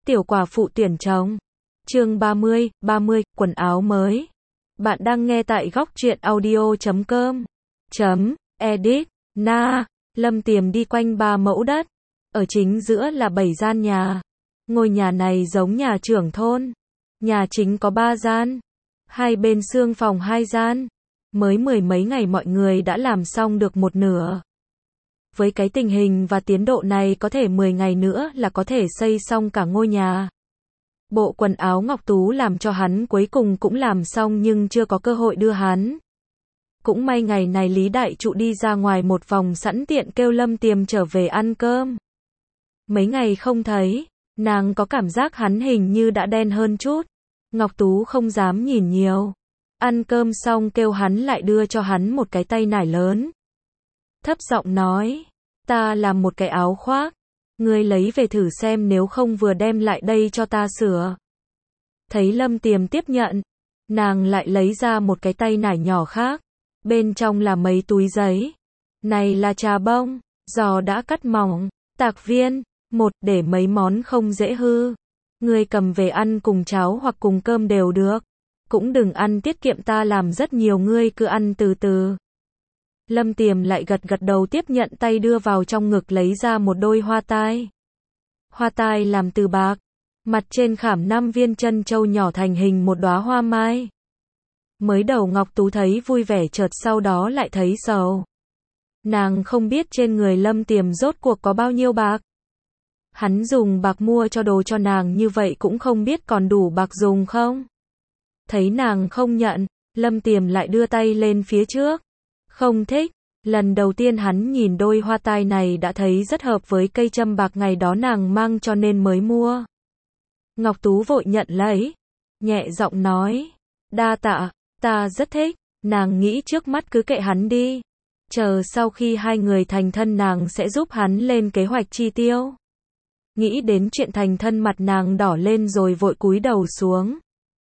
Tiểu quả phụ tuyển chồng. Chương 30, quần áo mới. Bạn đang nghe tại góc truyện audio.com. Edit. Lâm Tiềm đi quanh 3 mẫu đất. Ở chính giữa là 7 gian nhà. Ngôi nhà này giống nhà trưởng thôn. Nhà chính có 3 gian. Hai bên xương phòng 2 gian. Mới mười mấy ngày mọi người đã làm xong được một nửa. Với cái tình hình và tiến độ này có thể 10 ngày nữa là có thể xây xong cả ngôi nhà. Bộ quần áo Ngọc Tú làm cho hắn cuối cùng cũng làm xong nhưng chưa có cơ hội đưa hắn. Cũng may ngày này Lý Đại Trụ đi ra ngoài một vòng sẵn tiện kêu Lâm Tiềm trở về ăn cơm. Mấy ngày không thấy, nàng có cảm giác hắn hình như đã đen hơn chút. Ngọc Tú không dám nhìn nhiều. Ăn cơm xong kêu hắn lại đưa cho hắn một cái tay nải lớn. Thấp giọng nói, ta làm một cái áo khoác. Ngươi lấy về thử xem nếu không vừa đem lại đây cho ta sửa. Thấy Lâm Tiềm tiếp nhận, nàng lại lấy ra một cái tay nải nhỏ khác. Bên trong là mấy túi giấy. Này là trà bông, giò đã cắt mỏng, tạc viên, để mấy món không dễ hư. Ngươi cầm về ăn cùng cháo hoặc cùng cơm đều được. Cũng đừng ăn tiết kiệm ta làm rất nhiều ngươi cứ ăn từ từ. Lâm Tiềm lại gật đầu tiếp nhận tay đưa vào trong ngực lấy ra một đôi hoa tai. Hoa tai làm từ bạc, mặt trên khảm 5 viên chân châu nhỏ thành hình một đóa hoa mai. Mới đầu Ngọc Tú thấy vui vẻ chợt sau đó lại thấy sầu. Nàng không biết trên người Lâm Tiềm rốt cuộc có bao nhiêu bạc. Hắn dùng bạc mua cho đồ cho nàng như vậy cũng không biết còn đủ bạc dùng không. Thấy nàng không nhận, Lâm Tiềm lại đưa tay lên phía trước. Không thích, lần đầu tiên hắn nhìn đôi hoa tai này đã thấy rất hợp với cây châm bạc ngày đó nàng mang cho nên mới mua. Ngọc Tú vội nhận lấy, nhẹ giọng nói, đa tạ, ta rất thích, nàng nghĩ trước mắt cứ kệ hắn đi. Chờ sau khi hai người thành thân nàng sẽ giúp hắn lên kế hoạch chi tiêu. Nghĩ đến chuyện thành thân mặt nàng đỏ lên rồi vội cúi đầu xuống.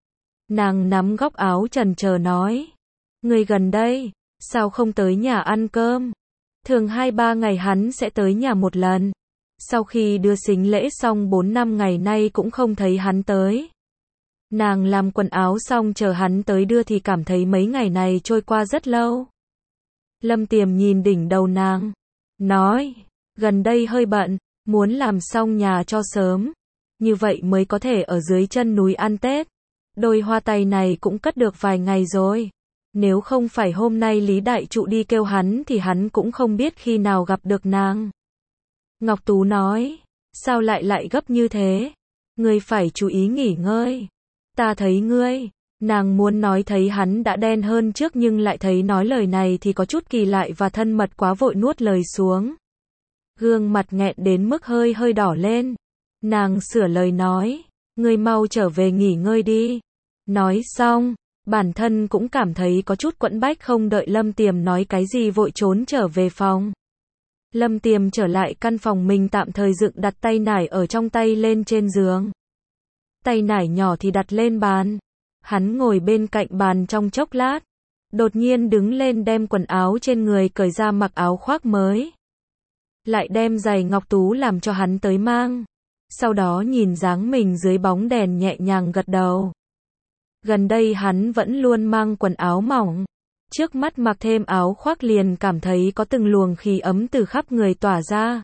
Nàng nắm góc áo chần chờ nói, người gần đây, sao không tới nhà ăn cơm? Thường 2-3 ngày hắn sẽ tới nhà một lần. Sau khi đưa sính lễ xong 4-5 ngày nay cũng không thấy hắn tới. Nàng làm quần áo xong chờ hắn tới đưa thì cảm thấy mấy ngày này trôi qua rất lâu. Lâm Tiềm nhìn đỉnh đầu nàng, nói, gần đây hơi bận, muốn làm xong nhà cho sớm. Như vậy mới có thể ở dưới chân núi ăn Tết. Đôi hoa tai này cũng cất được vài ngày rồi. Nếu không phải hôm nay Lý Đại Trụ đi kêu hắn thì hắn cũng không biết khi nào gặp được nàng. Ngọc Tú nói, sao lại gấp như thế? Ngươi phải chú ý nghỉ ngơi. Ta thấy ngươi, nàng muốn nói thấy hắn đã đen hơn trước nhưng lại thấy nói lời này thì có chút kỳ lạ và thân mật quá vội nuốt lời xuống. Gương mặt nghẹn đến mức hơi đỏ lên. Nàng sửa lời nói, ngươi mau trở về nghỉ ngơi đi. Nói xong, bản thân cũng cảm thấy có chút quẫn bách không đợi Lâm Tiềm nói cái gì vội trốn trở về phòng. Lâm Tiềm trở lại căn phòng mình tạm thời dựng đặt tay nải ở trong tay lên trên giường. Tay nải nhỏ thì đặt lên bàn. Hắn ngồi bên cạnh bàn trong chốc lát. Đột nhiên đứng lên đem quần áo trên người cởi ra mặc áo khoác mới. Lại đem giày Ngọc Tú làm cho hắn tới mang. Sau đó nhìn dáng mình dưới bóng đèn nhẹ nhàng gật đầu. Gần đây hắn vẫn luôn mang quần áo mỏng. Trước mắt mặc thêm áo khoác liền cảm thấy có từng luồng khí ấm từ khắp người tỏa ra.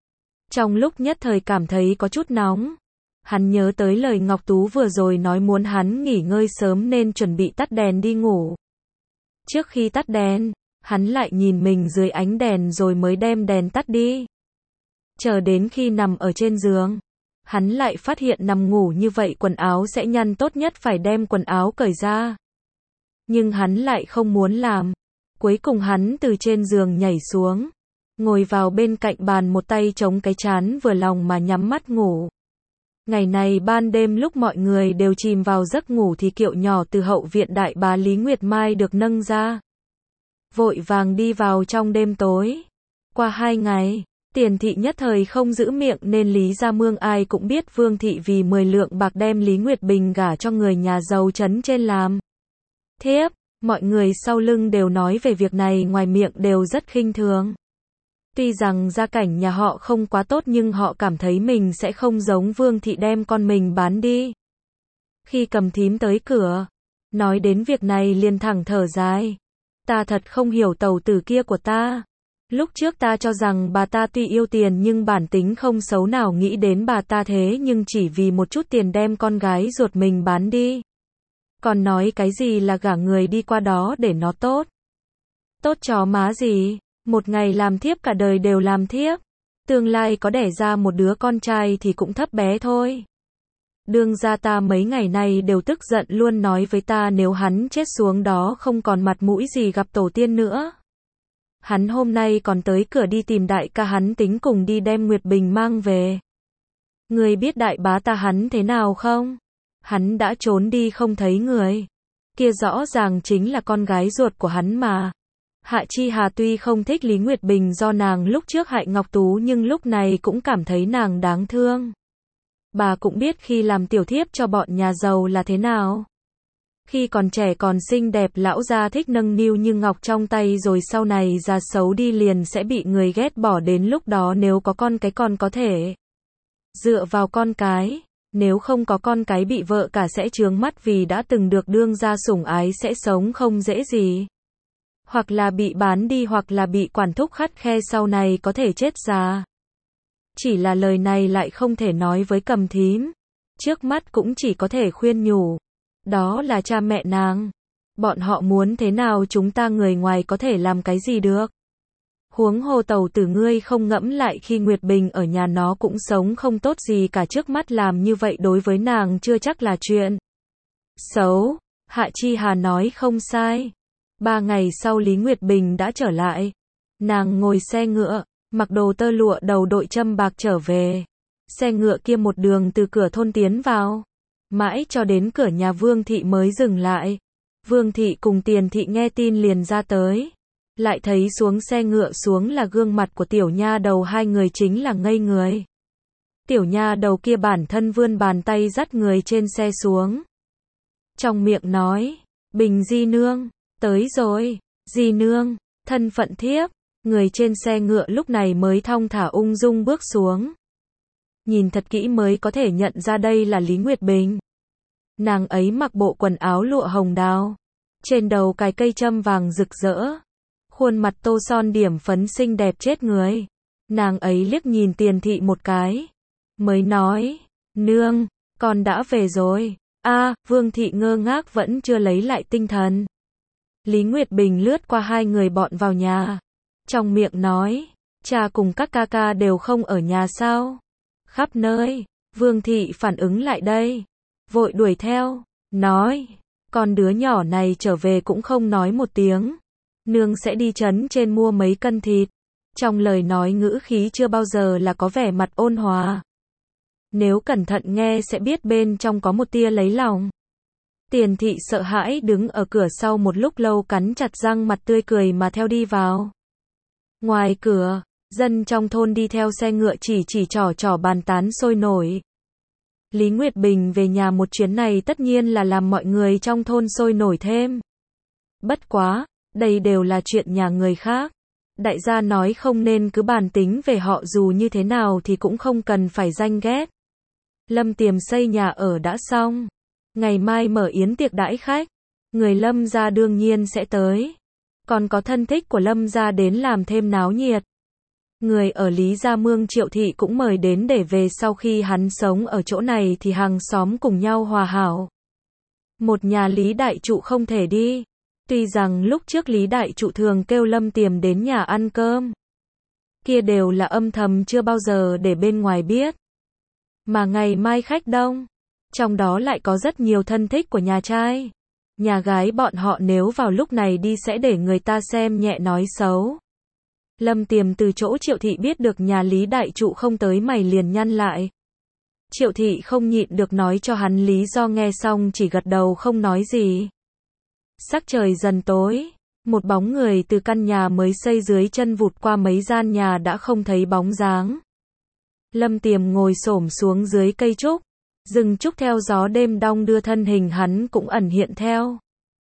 Trong lúc nhất thời cảm thấy có chút nóng. Hắn nhớ tới lời Ngọc Tú vừa rồi nói muốn hắn nghỉ ngơi sớm nên chuẩn bị tắt đèn đi ngủ. Trước khi tắt đèn, hắn lại nhìn mình dưới ánh đèn rồi mới đem đèn tắt đi. Chờ đến khi nằm ở trên giường, hắn lại phát hiện nằm ngủ như vậy quần áo sẽ nhăn, tốt nhất phải đem quần áo cởi ra. Nhưng hắn lại không muốn làm. Cuối cùng hắn từ trên giường nhảy xuống, ngồi vào bên cạnh bàn một tay chống cái trán vừa lòng mà nhắm mắt ngủ. Ngày này ban đêm lúc mọi người đều chìm vào giấc ngủ thì kiệu nhỏ từ hậu viện đại bá Lý Nguyệt Mai được nâng ra. Vội vàng đi vào trong đêm tối. Qua 2 ngày, Tiền thị nhất thời không giữ miệng nên Lý Gia Mương ai cũng biết Vương thị vì 10 lượng bạc đem Lý Nguyệt Bình gả cho người nhà giàu trấn trên làm thiếp. Mọi người sau lưng đều nói về việc này ngoài miệng đều rất khinh thường. Tuy rằng gia cảnh nhà họ không quá tốt nhưng họ cảm thấy mình sẽ không giống Vương Thị đem con mình bán đi. Khi Cầm Thím tới cửa, nói đến việc này liền thẳng thở dài. Ta thật không hiểu tẩu tử kia của ta. Lúc trước ta cho rằng bà ta tuy yêu tiền nhưng bản tính không xấu, nào nghĩ đến bà ta thế nhưng chỉ vì một chút tiền đem con gái ruột mình bán đi. Còn nói cái gì là gả người đi qua đó để nó tốt. Tốt chó má gì, một ngày làm thiếp cả đời đều làm thiếp. Tương lai có đẻ ra một đứa con trai thì cũng thấp bé thôi. Đương gia ta mấy ngày nay đều tức giận luôn, nói với ta nếu hắn chết xuống đó không còn mặt mũi gì gặp tổ tiên nữa. Hắn hôm nay còn tới cửa đi tìm đại ca hắn, tính cùng đi đem Nguyệt Bình mang về. Người biết đại bá ta hắn thế nào không? Hắn đã trốn đi không thấy người. Kia rõ ràng chính là con gái ruột của hắn mà. Hạ Chi Hà tuy không thích Lý Nguyệt Bình do nàng lúc trước hại Ngọc Tú nhưng lúc này cũng cảm thấy nàng đáng thương. Bà cũng biết khi làm tiểu thiếp cho bọn nhà giàu là thế nào. Khi còn trẻ còn xinh đẹp, lão gia thích nâng niu như ngọc trong tay, rồi sau này già xấu đi liền sẽ bị người ghét bỏ, đến lúc đó nếu có con cái còn có thể dựa vào con cái, nếu không có con cái bị vợ cả sẽ chướng mắt vì đã từng được đương gia sủng ái sẽ sống không dễ gì. Hoặc là bị bán đi hoặc là bị quản thúc khắt khe, sau này có thể chết già. Chỉ là lời này lại không thể nói với Cầm Thím. Trước mắt cũng chỉ có thể khuyên nhủ. Đó là cha mẹ nàng. Bọn họ muốn thế nào chúng ta người ngoài có thể làm cái gì được. Huống hồ tẩu tử ngươi không ngẫm lại khi Nguyệt Bình ở nhà nó cũng sống không tốt gì cả, trước mắt làm như vậy đối với nàng chưa chắc là chuyện xấu. Hạ Chi Hà nói không sai. 3 ngày sau Lý Nguyệt Bình đã trở lại. Nàng ngồi xe ngựa, mặc đồ tơ lụa, đầu đội châm bạc trở về. Xe ngựa kia một đường từ cửa thôn tiến vào, mãi cho đến cửa nhà Vương Thị mới dừng lại. Vương Thị cùng Tiền Thị nghe tin liền ra tới. Lại thấy xuống xe ngựa xuống là gương mặt của tiểu nha đầu, hai người chính là ngây người. Tiểu nha đầu kia bản thân vươn bàn tay dắt người trên xe xuống. Trong miệng nói, Bình di nương, tới rồi, di nương, thân phận thiếp. Người trên xe ngựa lúc này mới thong thả ung dung bước xuống. Nhìn thật kỹ mới có thể nhận ra đây là Lý Nguyệt Bình. Nàng ấy mặc bộ quần áo lụa hồng đào, trên đầu cài cây châm vàng rực rỡ, khuôn mặt tô son điểm phấn xinh đẹp chết người. Nàng ấy liếc nhìn Tiền Thị một cái, mới nói, nương, con đã về rồi. Vương Thị ngơ ngác vẫn chưa lấy lại tinh thần. Lý Nguyệt Bình lướt qua hai người bọn vào nhà. Trong miệng nói, cha cùng các ca ca đều không ở nhà sao? Khắp nơi. Vương Thị phản ứng lại đây, vội đuổi theo, nói, con đứa nhỏ này trở về cũng không nói một tiếng. Nương sẽ đi trấn trên mua mấy cân thịt. Trong lời nói ngữ khí chưa bao giờ là có vẻ mặt ôn hòa. Nếu cẩn thận nghe sẽ biết bên trong có một tia lấy lòng. Tiền Thị sợ hãi đứng ở cửa sau một lúc lâu, cắn chặt răng, mặt tươi cười mà theo đi vào. Ngoài cửa, dân trong thôn đi theo xe ngựa chỉ trò bàn tán sôi nổi. Lý Nguyệt Bình về nhà một chuyến này tất nhiên là làm mọi người trong thôn sôi nổi thêm. Bất quá, đây đều là chuyện nhà người khác. Đại gia nói không nên cứ bàn tính về họ, dù như thế nào thì cũng không cần phải ganh ghét. Lâm Tiềm xây nhà ở đã xong. Ngày mai mở yến tiệc đãi khách. Người Lâm gia đương nhiên sẽ tới. Còn có thân thích của Lâm gia đến làm thêm náo nhiệt. Người ở Lý Gia Mương Triệu Thị cũng mời đến để về sau khi hắn sống ở chỗ này thì hàng xóm cùng nhau hòa hảo. Một nhà Lý Đại Trụ không thể đi. Tuy rằng lúc trước Lý Đại Trụ thường kêu Lâm Tiềm đến nhà ăn cơm. Kia đều là âm thầm chưa bao giờ để bên ngoài biết. Mà ngày mai khách đông. Trong đó lại có rất nhiều thân thích của nhà trai. Nhà gái bọn họ nếu vào lúc này đi sẽ để người ta xem nhẹ nói xấu. Lâm Tiềm từ chỗ Triệu Thị biết được nhà Lý Đại Trụ không tới, mày liền nhăn lại. Triệu Thị không nhịn được nói cho hắn lý do, nghe xong chỉ gật đầu không nói gì. Sắc trời dần tối, một bóng người từ căn nhà mới xây dưới chân vụt qua mấy gian nhà đã không thấy bóng dáng. Lâm Tiềm ngồi xổm xuống dưới cây trúc, rừng trúc theo gió đêm đong đưa, thân hình hắn cũng ẩn hiện theo.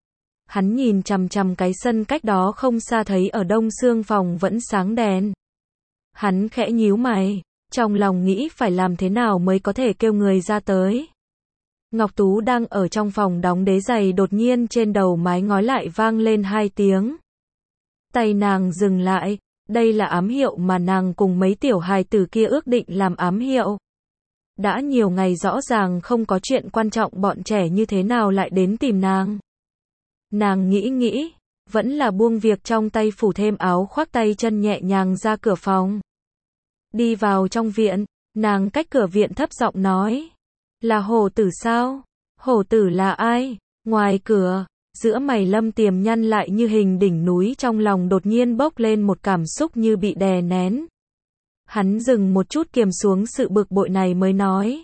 Hắn nhìn chằm chằm cái sân cách đó không xa, thấy ở đông xương phòng vẫn sáng đèn. Hắn khẽ nhíu mày, trong lòng nghĩ phải làm thế nào mới có thể kêu người ra tới. Ngọc Tú đang ở trong phòng đóng đế giày, đột nhiên trên đầu mái ngói lại vang lên 2 tiếng. Tay nàng dừng lại, đây là ám hiệu mà nàng cùng mấy tiểu hài tử kia ước định làm ám hiệu. Đã nhiều ngày rõ ràng không có chuyện quan trọng, bọn trẻ như thế nào lại đến tìm nàng. Nàng nghĩ, vẫn là buông việc trong tay, phủ thêm áo khoác, tay chân nhẹ nhàng ra cửa phòng. Đi vào trong viện, nàng cách cửa viện thấp giọng nói. Là Hổ Tử sao? Hổ Tử là ai? Ngoài cửa, giữa mày Lâm Tiềm nhăn lại như hình đỉnh núi, trong lòng đột nhiên bốc lên một cảm xúc như bị đè nén. Hắn dừng một chút, kiềm xuống sự bực bội này mới nói.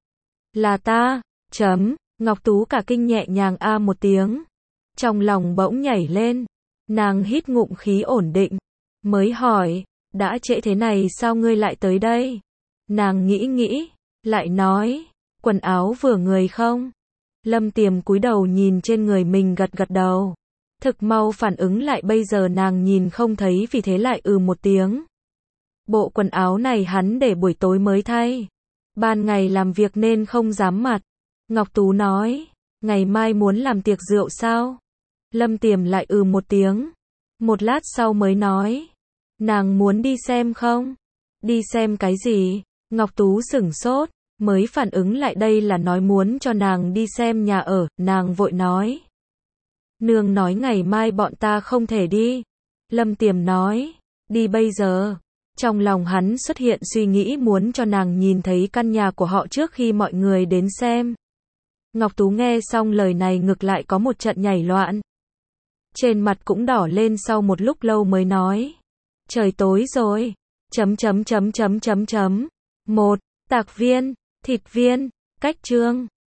Là ta, Ngọc Tú cả kinh nhẹ nhàng a một tiếng. Trong lòng bỗng nhảy lên. Nàng hít ngụm khí ổn định. Mới hỏi, đã trễ thế này sao ngươi lại tới đây? Nàng nghĩ, lại nói, quần áo vừa người không? Lâm Tiềm cúi đầu nhìn trên người mình, gật đầu. Thực mau phản ứng lại, bây giờ nàng nhìn không thấy, vì thế lại một tiếng. Bộ quần áo này hắn để buổi tối mới thay. Ban ngày làm việc nên không dám mặc. Ngọc Tú nói, ngày mai muốn làm tiệc rượu sao? Lâm Tiềm lại một tiếng. Một lát sau mới nói, nàng muốn đi xem không? Đi xem cái gì? Ngọc Tú sửng sốt, mới phản ứng lại đây là nói muốn cho nàng đi xem nhà ở, nàng vội nói. Nương nói ngày mai bọn ta không thể đi. Lâm Tiềm nói, đi bây giờ. Trong lòng hắn xuất hiện suy nghĩ muốn cho nàng nhìn thấy căn nhà của họ trước khi mọi người đến xem. Ngọc Tú nghe xong lời này ngược lại có một trận nhảy loạn. Trên mặt cũng đỏ lên, sau một lúc lâu mới nói. Trời tối rồi. Một, tạc viên, thịt viên, cách chương.